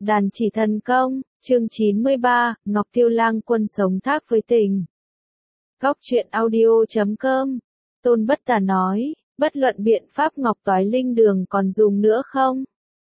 Đàn chỉ thần công, chương 93, Ngọc Tiêu Lang Quân sống thác với tình. Góc truyện audio.com. Tôn Bất Tà nói, bất luận biện pháp Ngọc Toái Linh Đường còn dùng nữa không?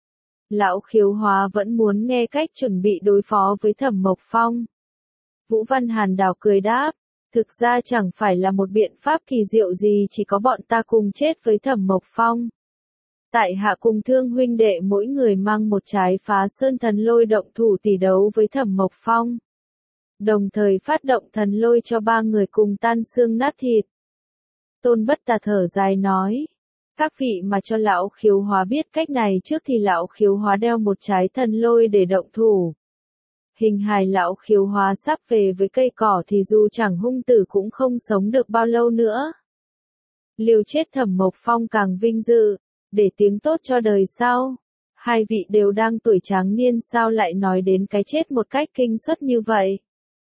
Lão Khiếu Hóa vẫn muốn nghe cách chuẩn bị đối phó với Thẩm Mộc Phong. Vũ Văn Hàn Đào cười đáp, thực ra chẳng phải là một biện pháp kỳ diệu gì, chỉ có bọn ta cùng chết với Thẩm Mộc Phong. Tại hạ cùng Thương huynh đệ mỗi người mang một trái Phá Sơn Thần Lôi động thủ tỷ đấu với Thẩm Mộc Phong. Đồng thời phát động thần lôi cho ba người cùng tan xương nát thịt. Tôn Bất Tà thở dài nói, các vị mà cho lão Khiếu Hóa biết cách này trước thì lão Khiếu Hóa đeo một trái thần lôi để động thủ. Hình hài lão Khiếu Hóa sắp về với cây cỏ thì dù chẳng hung tử cũng không sống được bao lâu nữa. Liều chết Thẩm Mộc Phong càng vinh dự, để tiếng tốt cho đời sau. Hai vị đều đang tuổi tráng niên, sao lại nói đến cái chết một cách kinh suất như vậy?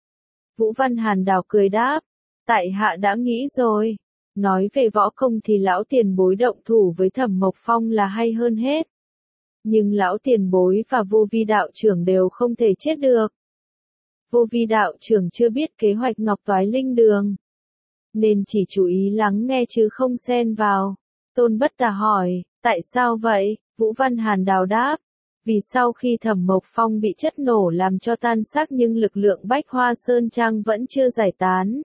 Vũ Văn Hàn Đào cười đáp, tại hạ đã nghĩ rồi. Nói về võ công thì lão tiền bối động thủ với Thẩm Mộc Phong là hay hơn hết. Nhưng lão tiền bối và Vô Vi đạo trưởng đều không thể chết được. Vô Vi đạo trưởng chưa biết kế hoạch Ngọc Toái Linh Đường, nên chỉ chú ý lắng nghe chứ không xen vào. Tôn Bất Tà hỏi, tại sao vậy? Vũ Văn Hàn Đào đáp, vì sau khi Thẩm Mộc Phong bị chất nổ làm cho tan xác nhưng lực lượng Bách Hoa Sơn Trang vẫn chưa giải tán.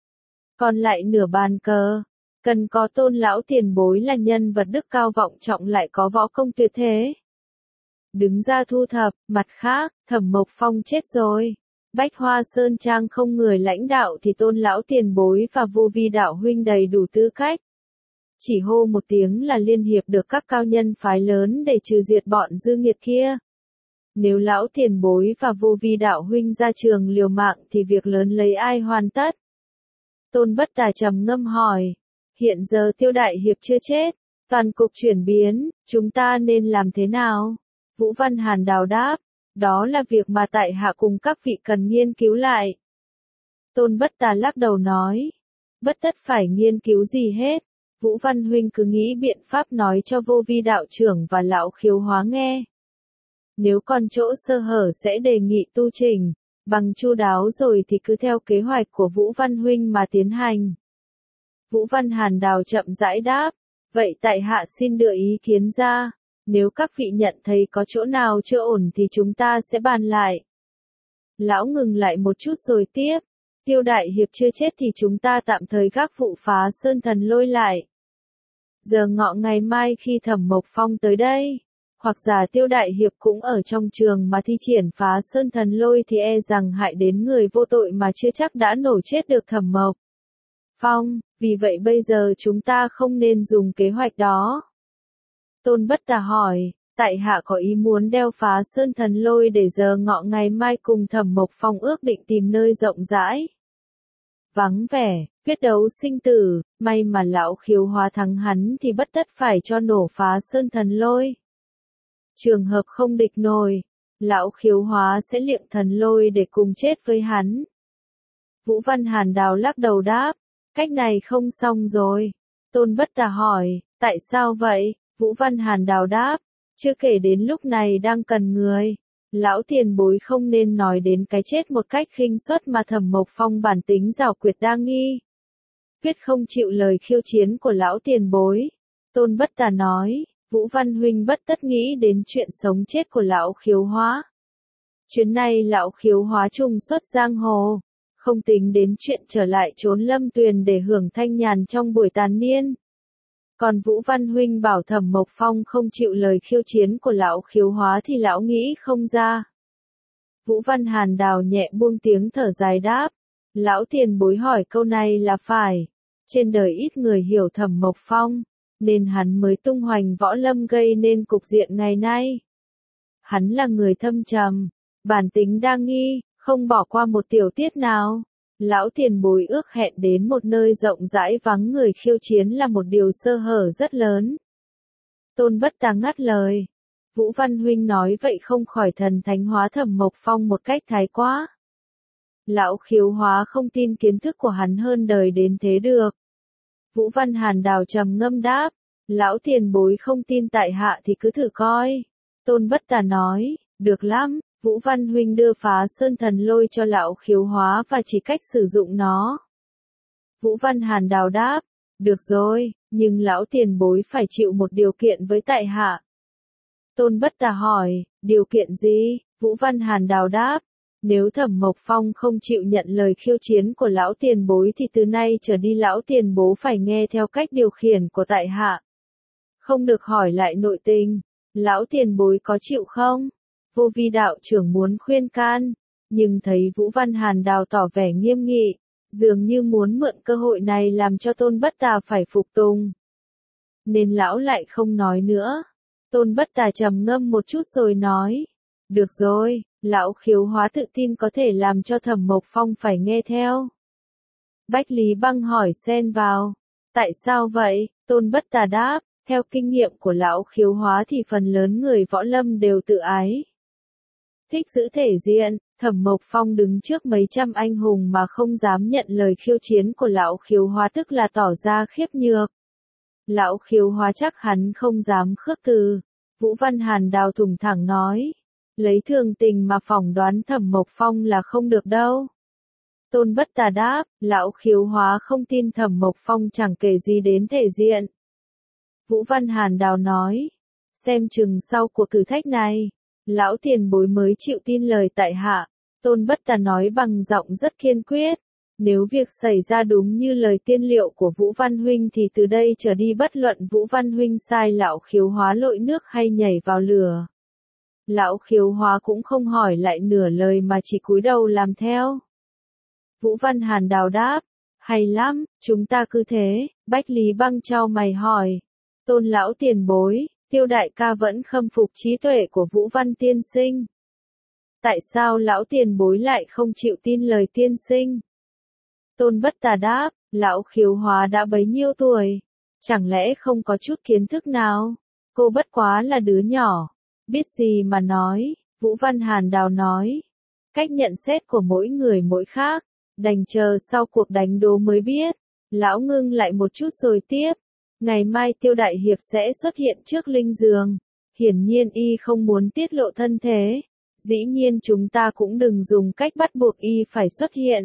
Còn lại nửa bàn cờ, cần có Tôn lão tiền bối là nhân vật đức cao vọng trọng lại có võ công tuyệt thế. Đứng ra thu thập, mặt khác, Thẩm Mộc Phong chết rồi. Bách Hoa Sơn Trang không người lãnh đạo thì Tôn lão tiền bối và Vô Vi đạo huynh đầy đủ tư cách. Chỉ hô một tiếng là liên hiệp được các cao nhân phái lớn để trừ diệt bọn dư nghiệt kia. Nếu lão tiền bối và Vô Vi đạo huynh ra trường liều mạng thì việc lớn lấy ai hoàn tất? Tôn Bất Tà trầm ngâm hỏi, hiện giờ Tiêu đại hiệp chưa chết, toàn cục chuyển biến, chúng ta nên làm thế nào? Vũ Văn Hàn Đào đáp, đó là việc mà tại hạ cùng các vị cần nghiên cứu lại. Tôn Bất Tà lắc đầu nói, bất tất phải nghiên cứu gì hết. Vũ Văn huynh cứ nghĩ biện pháp nói cho Vô Vi đạo trưởng và lão Khiếu Hóa nghe. Nếu còn chỗ sơ hở sẽ đề nghị tu chỉnh, bằng chu đáo rồi thì cứ theo kế hoạch của Vũ Văn huynh mà tiến hành. Vũ Văn Hàn Đào chậm rãi đáp, vậy tại hạ xin đưa ý kiến ra, nếu các vị nhận thấy có chỗ nào chưa ổn thì chúng ta sẽ bàn lại. Lão ngừng lại một chút rồi tiếp. Tiêu đại hiệp chưa chết thì chúng ta tạm thời gác vụ Phá Sơn Thần Lôi lại. Giờ ngọ ngày mai khi Thẩm Mộc Phong tới đây, hoặc giả Tiêu đại hiệp cũng ở trong trường mà thi triển Phá Sơn Thần Lôi thì e rằng hại đến người vô tội mà chưa chắc đã nổ chết được Thẩm Mộc Phong, vì vậy bây giờ chúng ta không nên dùng kế hoạch đó. Tôn Bất Tà hỏi, tại hạ có ý muốn đeo Phá Sơn Thần Lôi để giờ ngọ ngày mai cùng Thẩm Mộc Phong ước định tìm nơi rộng rãi, vắng vẻ, quyết đấu sinh tử, may mà lão Khiếu Hóa thắng hắn thì bất tất phải cho nổ Phá Sơn Thần Lôi. Trường hợp không địch nổi, lão Khiếu Hóa sẽ liệng thần lôi để cùng chết với hắn. Vũ Văn Hàn Đào lắc đầu đáp, cách này không xong rồi. Tôn Bất Tà hỏi, tại sao vậy? Vũ Văn Hàn Đào đáp, chưa kể đến lúc này đang cần người. Lão tiền bối không nên nói đến cái chết một cách khinh suất mà Thẩm Mộc Phong bản tính giảo quyệt đa nghi. Quyết không chịu lời khiêu chiến của lão tiền bối. Tôn Bất Tà nói, Vũ Văn huynh bất tất nghĩ đến chuyện sống chết của lão Khiếu Hóa. Chuyến này lão Khiếu Hóa trùng xuất giang hồ, không tính đến chuyện trở lại trốn Lâm Tuyền để hưởng thanh nhàn trong buổi tàn niên. Còn Vũ Văn huynh bảo Thẩm Mộc Phong không chịu lời khiêu chiến của lão Khiếu Hóa thì lão nghĩ không ra. Vũ Văn Hàn Đào nhẹ buông tiếng thở dài đáp, lão tiền bối hỏi câu này là phải. Trên đời ít người hiểu Thẩm Mộc Phong, nên hắn mới tung hoành võ lâm gây nên cục diện ngày nay. Hắn là người thâm trầm, bản tính đa nghi, không bỏ qua một tiểu tiết nào. Lão tiền bối ước hẹn đến một nơi rộng rãi vắng người khiêu chiến là một điều sơ hở rất lớn. Tôn Bất Tà ngắt lời. Vũ Văn huynh nói vậy không khỏi thần thánh hóa Thẩm Mộc Phong một cách thái quá. Lão Khiếu Hóa không tin kiến thức của hắn hơn đời đến thế được. Vũ Văn Hàn Đào trầm ngâm đáp, lão tiền bối không tin tại hạ thì cứ thử coi. Tôn Bất Tà nói, Được lắm, Vũ Văn Huynh đưa Phá Sơn Thần Lôi cho lão Khiếu Hóa và chỉ cách sử dụng nó. Vũ Văn Hàn Đào đáp, được rồi, nhưng lão tiền bối phải chịu một điều kiện với tại hạ. Tôn Bất Tà hỏi, điều kiện gì? Vũ Văn Hàn Đào đáp, nếu Thẩm Mộc Phong không chịu nhận lời khiêu chiến của lão tiền bối thì từ nay trở đi lão tiền bối phải nghe theo cách điều khiển của tại hạ. Không được hỏi lại nội tình, lão tiền bối có chịu không? Vô Vi đạo trưởng muốn khuyên can, nhưng thấy Vũ Văn Hàn Đào tỏ vẻ nghiêm nghị, dường như muốn mượn cơ hội này làm cho Tôn Bất Tà phải phục tùng. Nên lão lại không nói nữa. Tôn Bất Tà trầm ngâm một chút rồi nói, được rồi, lão Khiếu Hóa tự tin có thể làm cho Thẩm Mộc Phong phải nghe theo. Bách Lý Băng hỏi xen vào, tại sao vậy? Tôn Bất Tà đáp, theo kinh nghiệm của lão Khiếu Hóa thì phần lớn người võ lâm đều tự ái. Thích giữ thể diện, Thẩm Mộc Phong đứng trước mấy trăm anh hùng mà không dám nhận lời khiêu chiến của lão Khiếu Hóa tức là tỏ ra khiếp nhược. Lão Khiếu Hóa chắc hắn không dám khước từ. Vũ Văn Hàn Đào thủng thẳng nói, lấy thường tình mà phỏng đoán Thẩm Mộc Phong là không được đâu. Tôn Bất Tà đáp, lão Khiếu Hóa không tin Thẩm Mộc Phong chẳng kể gì đến thể diện. Vũ Văn Hàn Đào nói, xem chừng sau cuộc thử thách này, lão tiền bối mới chịu tin lời tại hạ. Tôn Bất Tà nói bằng giọng rất kiên quyết, nếu việc xảy ra đúng như lời tiên liệu của Vũ Văn Huynh thì từ đây trở đi bất luận Vũ Văn Huynh sai lão Khiếu Hóa lội nước hay nhảy vào lửa. Lão Khiếu Hóa cũng không hỏi lại nửa lời mà chỉ cúi đầu làm theo. Vũ Văn Hàn Đào đáp, hay lắm, chúng ta cứ thế. Bách Lý Băng chau mày hỏi, Tôn lão tiền bối, Tiêu đại ca vẫn khâm phục trí tuệ của Vũ Văn tiên sinh. Tại sao lão tiền bối lại không chịu tin lời tiên sinh? Tôn Bất Tà đáp, lão Khiếu Hóa đã bấy nhiêu tuổi, chẳng lẽ không có chút kiến thức nào? Cô bất quá là đứa nhỏ, biết gì mà nói. Vũ Văn Hàn Đào nói, cách nhận xét của mỗi người mỗi khác, đành chờ sau cuộc đánh đố mới biết. Lão ngưng lại một chút rồi tiếp, ngày mai Tiêu đại hiệp sẽ xuất hiện trước linh giường, hiển nhiên y không muốn tiết lộ thân thế, dĩ nhiên chúng ta cũng đừng dùng cách bắt buộc y phải xuất hiện.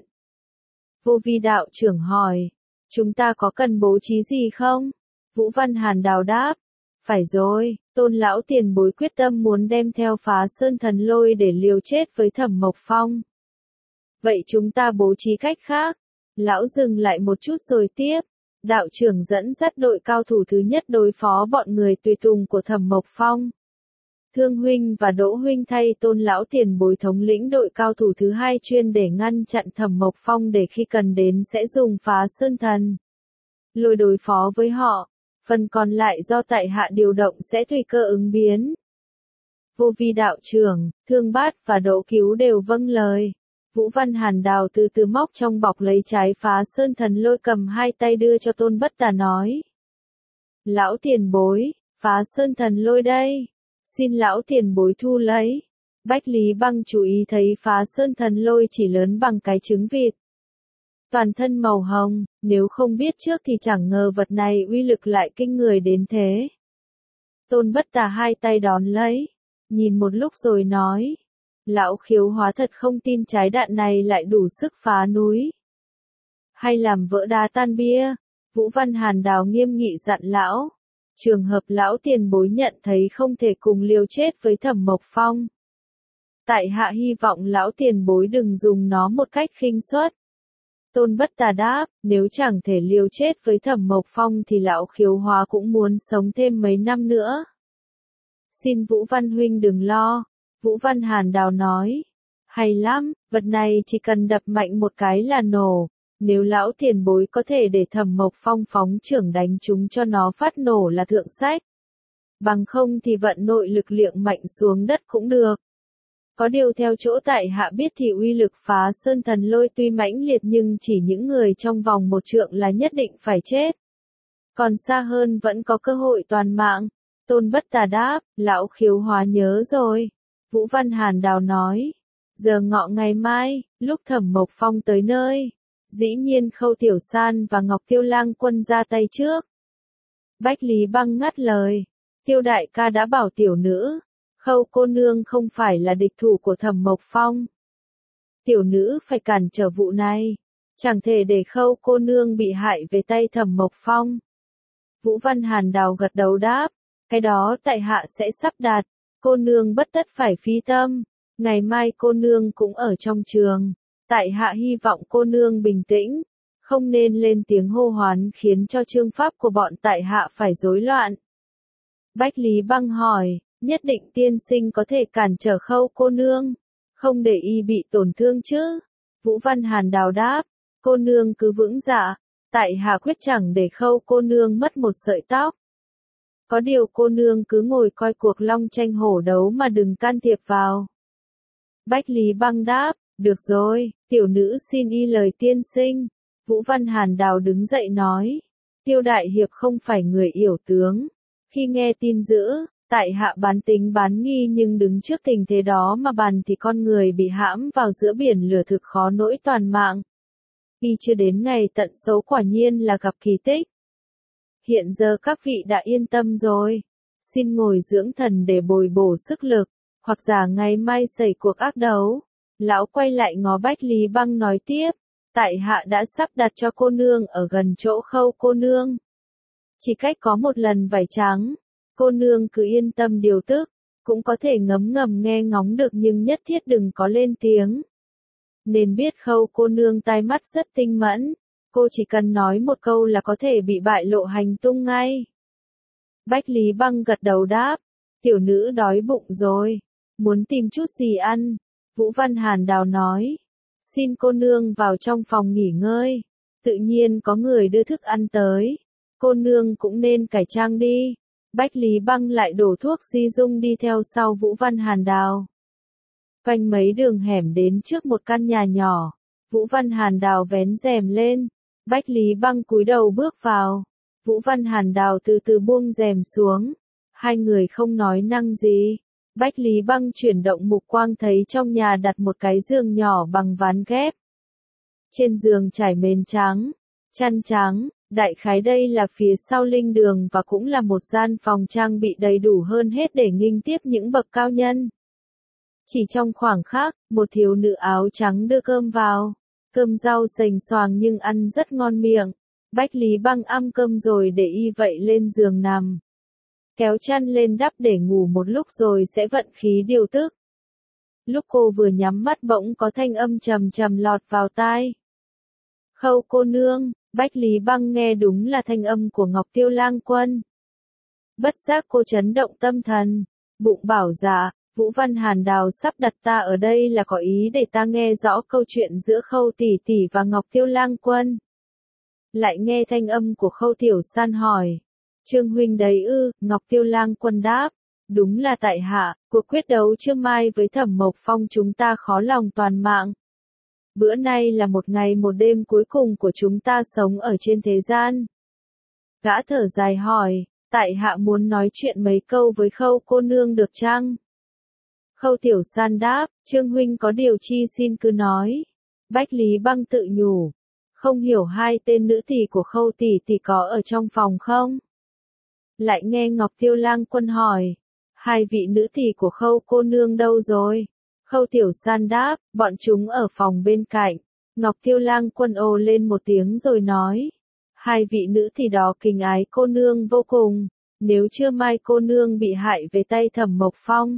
Vô Vi đạo trưởng hỏi, chúng ta có cần bố trí gì không? Vũ Văn Hàn Đào đáp, phải rồi, Tôn lão tiền bối quyết tâm muốn đem theo Phá Sơn Thần Lôi để liều chết với Thẩm Mộc Phong. Vậy chúng ta bố trí cách khác. Lão dừng lại một chút rồi tiếp, đạo trưởng dẫn dắt đội cao thủ thứ nhất đối phó bọn người tùy tùng của Thẩm Mộc Phong. Thương huynh và Đỗ huynh thay Tôn lão tiền bối thống lĩnh đội cao thủ thứ hai chuyên để ngăn chặn Thẩm Mộc Phong để khi cần đến sẽ dùng Phá Sơn Thần Lôi đối phó với họ, phần còn lại do tại hạ điều động sẽ tùy cơ ứng biến. Vô Vi đạo trưởng, Thương Bát và Đỗ Cứu đều vâng lời. Vũ Văn Hàn Đào từ từ móc trong bọc lấy trái Phá Sơn Thần Lôi cầm hai tay đưa cho Tôn Bất Tà nói. Lão tiền bối, Phá Sơn Thần Lôi đây. Xin lão tiền bối thu lấy. Bách Lý Băng chú ý thấy Phá Sơn Thần Lôi chỉ lớn bằng cái trứng vịt. Toàn thân màu hồng, nếu không biết trước thì chẳng ngờ vật này uy lực lại kinh người đến thế. Tôn Bất Tà hai tay đón lấy, nhìn một lúc rồi nói. Lão Khiếu Hóa thật không tin trái đạn này lại đủ sức phá núi. Hay làm vỡ đá tan bia. Vũ Văn Hàn Đào nghiêm nghị dặn lão. Trường hợp lão tiền bối nhận thấy không thể cùng liều chết với Thẩm Mộc Phong. Tại hạ hy vọng lão tiền bối đừng dùng nó một cách khinh suất. Tôn Bất Tà đáp, nếu chẳng thể liều chết với Thẩm Mộc Phong thì lão Khiếu Hóa cũng muốn sống thêm mấy năm nữa. Xin Vũ Văn huynh đừng lo. Vũ Văn Hàn Đào nói, hay lắm, vật này chỉ cần đập mạnh một cái là nổ, nếu lão tiền bối có thể để Thẩm Mộc Phong phóng chưởng đánh chúng cho nó phát nổ là thượng sách. Bằng không thì vận nội lực liệng mạnh xuống đất cũng được. Có điều theo chỗ tại hạ biết thì uy lực Phá Sơn Thần Lôi tuy mãnh liệt nhưng chỉ những người trong vòng một trượng là nhất định phải chết. Còn xa hơn vẫn có cơ hội toàn mạng. Tôn Bất Tà đáp, lão Khiếu Hóa nhớ rồi. Vũ Văn Hàn Đào nói, giờ ngọ ngày mai, lúc Thẩm Mộc Phong tới nơi, dĩ nhiên Khâu Tiểu San và Ngọc Tiêu Lang Quân ra tay trước. Bách Lý Băng ngắt lời, Tiêu đại ca đã bảo tiểu nữ, Khâu cô nương không phải là địch thủ của Thẩm Mộc Phong. Tiểu nữ phải cản trở vụ này. Chẳng thể để Khâu cô nương bị hại về tay Thẩm Mộc Phong. Vũ Văn Hàn Đào gật đầu đáp. Cái đó tại hạ sẽ sắp đặt. Cô nương bất tất phải phi tâm. Ngày mai cô nương cũng ở trong trường. Tại hạ hy vọng cô nương bình tĩnh. Không nên lên tiếng hô hoán khiến cho chương pháp của bọn tại hạ phải rối loạn. Bách Lý Băng hỏi, nhất định tiên sinh có thể cản trở Khâu cô nương. Không để y bị tổn thương chứ. Vũ Văn Hàn Đào đáp, cô nương cứ vững dạ. Tại hạ quyết chẳng để Khâu cô nương mất một sợi tóc. Có điều cô nương cứ ngồi coi cuộc long tranh hổ đấu mà đừng can thiệp vào. Bách Lý Băng đáp, được rồi, tiểu nữ xin y lời tiên sinh. Vũ Văn Hàn Đào đứng dậy nói, Tiêu đại hiệp không phải người yểu tướng. Khi nghe tin dữ, tại hạ bán tính bán nghi nhưng đứng trước tình thế đó mà bàn thì con người bị hãm vào giữa biển lửa thực khó nỗi toàn mạng. Y chưa đến ngày tận số quả nhiên là gặp kỳ tích. Hiện giờ các vị đã yên tâm rồi. Xin ngồi dưỡng thần để bồi bổ sức lực, hoặc giả ngày mai xảy cuộc ác đấu. Lão quay lại ngó Bách Lý Băng nói tiếp, tại hạ đã sắp đặt cho cô nương ở gần chỗ Khâu cô nương. Chỉ cách có một lần vải trắng, cô nương cứ yên tâm điều tức, cũng có thể ngấm ngầm nghe ngóng được nhưng nhất thiết đừng có lên tiếng. Nên biết Khâu cô nương tai mắt rất tinh mẫn, cô chỉ cần nói một câu là có thể bị bại lộ hành tung ngay. Bách Lý Băng gật đầu đáp, tiểu nữ đói bụng rồi, muốn tìm chút gì ăn. Vũ Văn Hàn Đào nói, xin cô nương vào trong phòng nghỉ ngơi, tự nhiên có người đưa thức ăn tới, cô nương cũng nên cải trang đi. Bách Lý Băng lại đổ thuốc di dung đi theo sau Vũ Văn Hàn Đào. Quanh mấy đường hẻm đến trước một căn nhà nhỏ, Vũ Văn Hàn Đào vén rèm lên, Bách Lý Băng cúi đầu bước vào, Vũ Văn Hàn Đào từ từ buông rèm xuống, hai người không nói năng gì. Bách Lý Băng chuyển động mục quang thấy trong nhà đặt một cái giường nhỏ bằng ván ghép. Trên giường trải mền trắng, chăn trắng, đại khái đây là phía sau linh đường và cũng là một gian phòng trang bị đầy đủ hơn hết để nghinh tiếp những bậc cao nhân. Chỉ trong khoảng khắc, một thiếu nữ áo trắng đưa cơm vào. Cơm rau sành xoàng nhưng ăn rất ngon miệng. Bách Lý Băng ăn cơm rồi để y vậy lên giường nằm. Kéo chăn lên đắp để ngủ một lúc rồi sẽ vận khí điều tức. Lúc cô vừa nhắm mắt bỗng có thanh âm trầm trầm lọt vào tai. Khâu cô nương, Bách Lý Băng nghe đúng là thanh âm của Ngọc Tiêu Lang Quân. Bất giác cô chấn động tâm thần, bụng bảo dạ, Vũ Văn Hàn Đào sắp đặt ta ở đây là có ý để ta nghe rõ câu chuyện giữa Khâu tỷ tỷ và Ngọc Tiêu Lang Quân. Lại nghe thanh âm của Khâu Tiểu San hỏi. Trương huynh đấy ư, Ngọc Tiêu Lang Quân đáp. Đúng là tại hạ, cuộc quyết đấu trưa mai với Thẩm Mộc Phong chúng ta khó lòng toàn mạng. Bữa nay là một ngày một đêm cuối cùng của chúng ta sống ở trên thế gian. Gã thở dài hỏi, tại hạ muốn nói chuyện mấy câu với Khâu cô nương được chăng? Khâu Tiểu San đáp, Trương huynh có điều chi xin cứ nói. Bách Lý Băng tự nhủ, không hiểu hai tên nữ tỳ của Khâu tỷ tỷ có ở trong phòng không? Lại nghe Ngọc Tiêu Lang Quân hỏi, hai vị nữ tỳ của Khâu cô nương đâu rồi? Khâu Tiểu San đáp, bọn chúng ở phòng bên cạnh. Ngọc Tiêu Lang Quân ồ lên một tiếng rồi nói, hai vị nữ tỳ đó kính ái cô nương vô cùng, nếu trưa mai cô nương bị hại về tay Thẩm Mộc Phong,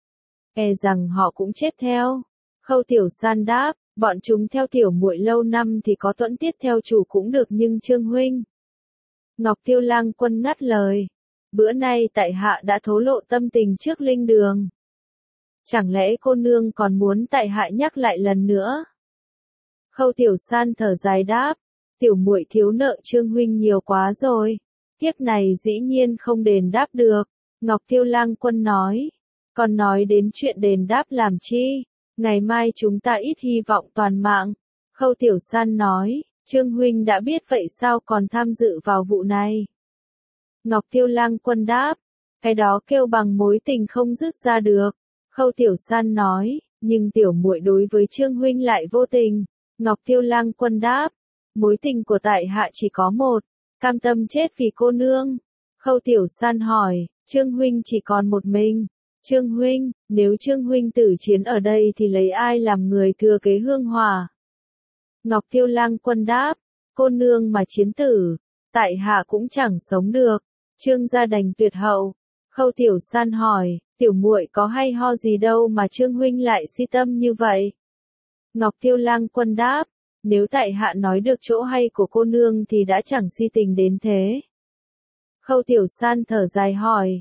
e rằng họ cũng chết theo. Khâu Tiểu San đáp, bọn chúng theo tiểu muội lâu năm thì có tuẫn tiết theo chủ cũng được nhưng Trương huynh. Ngọc Tiêu Lang Quân ngắt lời, bữa nay tại hạ đã thố lộ tâm tình trước linh đường. Chẳng lẽ cô nương còn muốn tại hạ nhắc lại lần nữa? Khâu Tiểu San thở dài đáp, tiểu muội thiếu nợ Trương huynh nhiều quá rồi, kiếp này dĩ nhiên không đền đáp được. Ngọc Tiêu Lang Quân nói, còn nói đến chuyện đền đáp làm chi, ngày mai chúng ta ít hy vọng toàn mạng. Khâu Tiểu San nói, Trương huynh đã biết vậy sao còn tham dự vào vụ này? Ngọc Tiêu Lang Quân đáp, cái đó kêu bằng mối tình không dứt ra được. Khâu Tiểu San nói, nhưng tiểu muội đối với Trương huynh lại vô tình. Ngọc Tiêu Lang Quân đáp, mối tình của tại hạ chỉ có một, cam tâm chết vì cô nương. Khâu Tiểu San hỏi, Trương huynh chỉ còn một mình, Trương huynh, nếu Trương huynh tử chiến ở đây thì lấy ai làm người thừa kế hương hỏa? Ngọc Tiêu Lang Quân đáp, cô nương mà chiến tử, tại hạ cũng chẳng sống được. Trương gia đành tuyệt hậu. Khâu Tiểu San hỏi, tiểu muội có hay ho gì đâu mà Trương huynh lại si tâm như vậy? Ngọc Tiêu Lang Quân đáp, nếu tại hạ nói được chỗ hay của cô nương thì đã chẳng si tình đến thế. Khâu Tiểu San thở dài hỏi,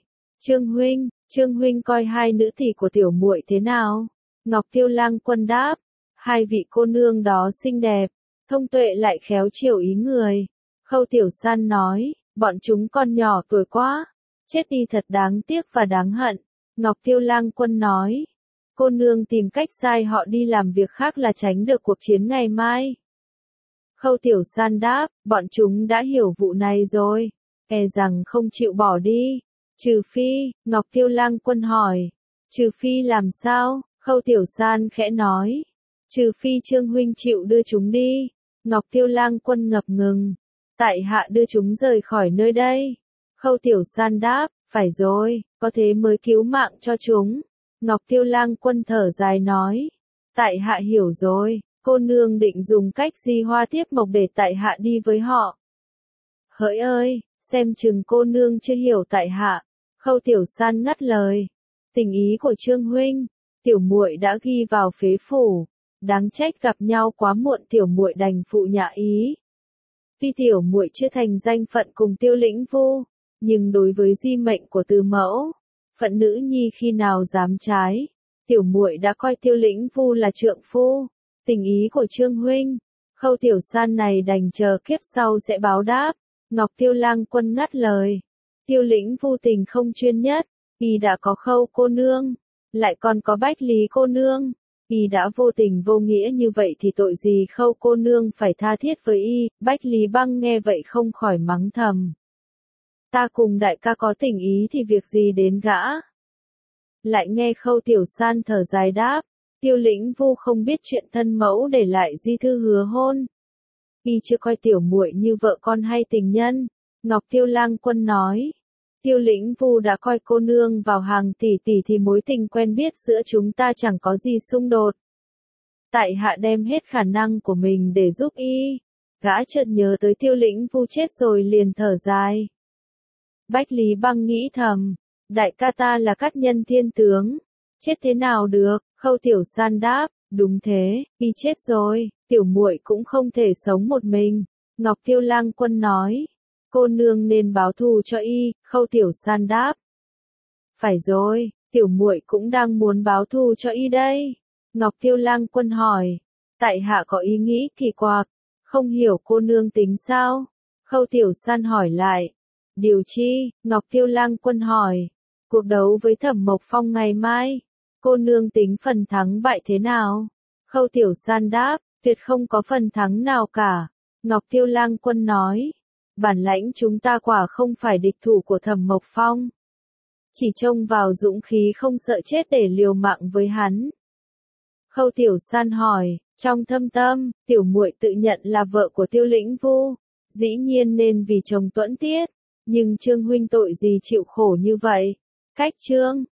Trương huynh coi hai nữ tỷ của tiểu muội thế nào? Ngọc Tiêu Lang Quân đáp, hai vị cô nương đó xinh đẹp, thông tuệ lại khéo chiều ý người. Khâu Tiểu San nói, bọn chúng còn nhỏ tuổi quá, chết đi thật đáng tiếc và đáng hận. Ngọc Tiêu Lang Quân nói, cô nương tìm cách sai họ đi làm việc khác là tránh được cuộc chiến ngày mai. Khâu Tiểu San đáp, bọn chúng đã hiểu vụ này rồi, e rằng không chịu bỏ đi. Trừ phi, Ngọc Tiêu Lang Quân hỏi, trừ phi làm sao? Khâu Tiểu San khẽ nói, trừ phi Trương huynh chịu đưa chúng đi. Ngọc Tiêu Lang Quân ngập ngừng, tại hạ đưa chúng rời khỏi nơi đây. Khâu Tiểu San đáp, phải rồi, có thế mới cứu mạng cho chúng. Ngọc Tiêu Lang Quân thở dài nói, tại hạ hiểu rồi, cô nương định dùng cách gì hoa tiếp mộc để tại hạ đi với họ. Hỡi ơi, xem chừng cô nương chưa hiểu tại hạ. Khâu Tiểu San ngắt lời, tình ý của Trương huynh, tiểu muội đã ghi vào phế phủ, đáng trách gặp nhau quá muộn tiểu muội đành phụ nhạ ý. Tuy tiểu muội chưa thành danh phận cùng Tiêu Lĩnh Vu, nhưng đối với di mệnh của Từ mẫu, phận nữ nhi khi nào dám trái, tiểu muội đã coi Tiêu Lĩnh Vu là trượng phu. Tình ý của Trương huynh, Khâu Tiểu San này đành chờ kiếp sau sẽ báo đáp. Ngọc Tiêu Lang Quân ngắt lời, Tiêu Lĩnh Vu tình không chuyên nhất, y đã có Khâu cô nương, lại còn có Bách Lý cô nương, y đã vô tình vô nghĩa như vậy thì tội gì Khâu cô nương phải tha thiết với y. Bách Lý Băng nghe vậy không khỏi mắng thầm, ta cùng đại ca có tình ý thì việc gì đến gã. Lại nghe Khâu Tiểu San thở dài đáp, Tiêu Lĩnh Vu không biết chuyện thân mẫu để lại di thư hứa hôn, y chưa coi tiểu muội như vợ con hay tình nhân. Ngọc Tiêu Lang Quân nói, Tiêu Lĩnh Vu đã coi cô nương vào hàng tỷ tỷ thì mối tình quen biết giữa chúng ta chẳng có gì xung đột. Tại hạ đem hết khả năng của mình để giúp y. Gã chợt nhớ tới Tiêu Lĩnh Vu chết rồi liền thở dài. Bách Lý Băng nghĩ thầm, đại ca ta là cát nhân thiên tướng, chết thế nào được? Khâu Tiểu San đáp, đúng thế, y chết rồi, tiểu muội cũng không thể sống một mình. Ngọc Tiêu Lang Quân nói, cô nương nên báo thù cho y. Khâu Tiểu San đáp, phải rồi, tiểu muội cũng đang muốn báo thù cho y đây. Ngọc Tiêu Lang Quân hỏi, tại hạ có ý nghĩ kỳ quặc, không hiểu cô nương tính sao? Khâu Tiểu San hỏi lại, điều chi? Ngọc Tiêu Lang Quân hỏi, cuộc đấu với Thẩm Mộc Phong ngày mai, cô nương tính phần thắng bại thế nào? Khâu Tiểu San đáp, tuyệt không có phần thắng nào cả. Ngọc Tiêu Lang Quân nói, bản lãnh chúng ta quả không phải địch thủ của Thẩm Mộc Phong. Chỉ trông vào dũng khí không sợ chết để liều mạng với hắn. Khâu Tiểu San hỏi, trong thâm tâm, tiểu muội tự nhận là vợ của Tiêu Lĩnh Vu, dĩ nhiên nên vì chồng tuẫn tiết, nhưng Trương huynh tội gì chịu khổ như vậy? Cách Trương